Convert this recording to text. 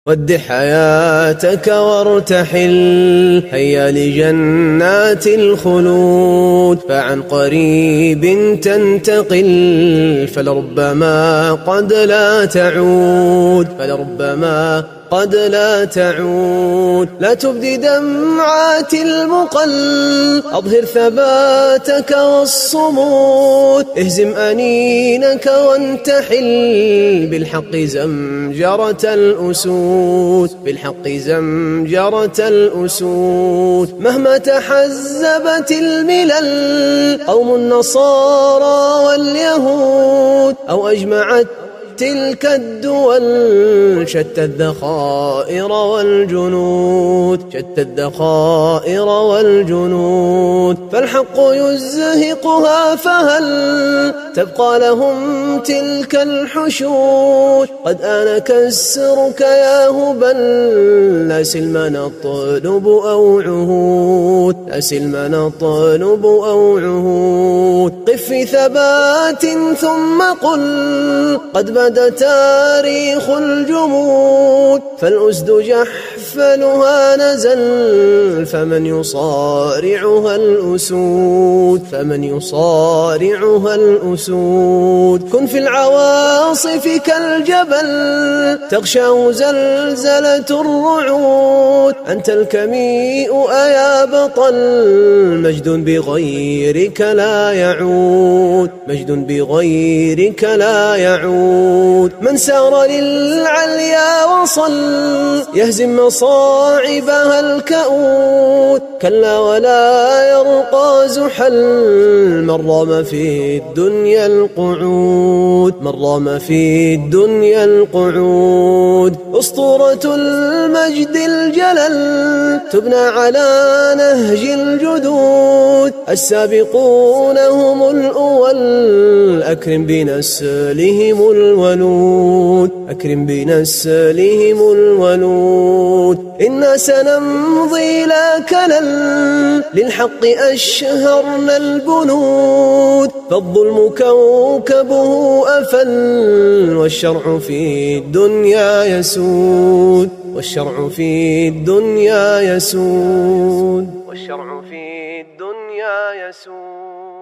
ودع حياتك وارتحل، هيا لجنات الخلود، فعن قريب تنتقل، فلربما قد لا تعود، فلربما قد لا تعود. لا تبدي دمعات المقل، أظهر ثباتك والصمود، اهزم أنينك وانتحل، بالحق زمجرة الأسود، بالحق زمجرة الأسود. مهما تحزبت الملل، قوم النصارى واليهود، أو أجمعت تلك الدول، شتى الذخائر والجنود، شتى الذخائر والجنود، فالحق يزهقها، فهل تبقى لهم تلك الحشود؟ قد آن كسرك يا هبل، لا سلم نطلب أو عهود، لا سلم نطلب أو عهود. قف في ثبات ثم قل قد بدا تاريخ الجمود، فالأسد جحفلها نزل، فمن يصارعها الأسود، فمن يصارعها الأسود. كن في العواصف كالجبل، تغشاه زلزلة الرعود، أنت الكميء أيا بطل، مجد بغيرك لا يعود، مجد بغيرك لا يعود. من سار للعليا وصل، يهزم مصاعبها الكؤود، كلا ولا يرقى زحل، من رام في الدنيا القعود، من رام في الدنيا القعود. أسطورة المجد الجلل، تبنى على نهج الجدود، السابقون هم الأول، أكرم بنسلهم الولود، أكرم بنسلهم الولود. إنا سنمضي لا كلل، للحق أشهرنا البنود، فالظلم كوكبه أفل، والشرع في الدنيا يسود، والشرع في الدنيا يسود، والشرع في الدنيا يسود.